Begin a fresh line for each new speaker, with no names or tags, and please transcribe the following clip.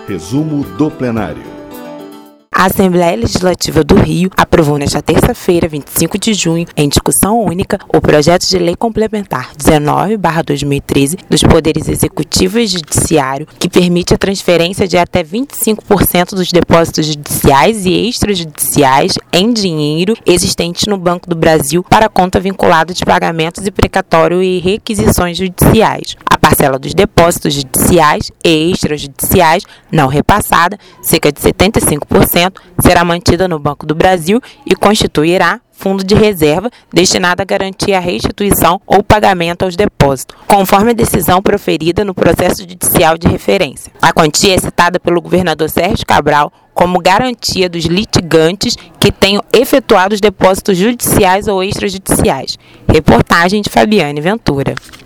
Resumo do plenário.
A Assembleia Legislativa do Rio aprovou nesta terça-feira, 25 de junho, em discussão única, o projeto de lei complementar 19/2013 dos Poderes Executivo e Judiciário, que permite a transferência de até 25% dos depósitos judiciais e extrajudiciais em dinheiro existentes no Banco do Brasil para a conta vinculada de pagamentos e precatório e requisições judiciais. A parcela dos depósitos judiciais e extrajudiciais não repassada, cerca de 75%, será mantida no Banco do Brasil e constituirá fundo de reserva destinado a garantir a restituição ou pagamento aos depósitos, conforme a decisão proferida no processo judicial de referência. A quantia é citada pelo governador Sérgio Cabral como garantia dos litigantes que tenham efetuado os depósitos judiciais ou extrajudiciais. Reportagem de Fabiane Ventura.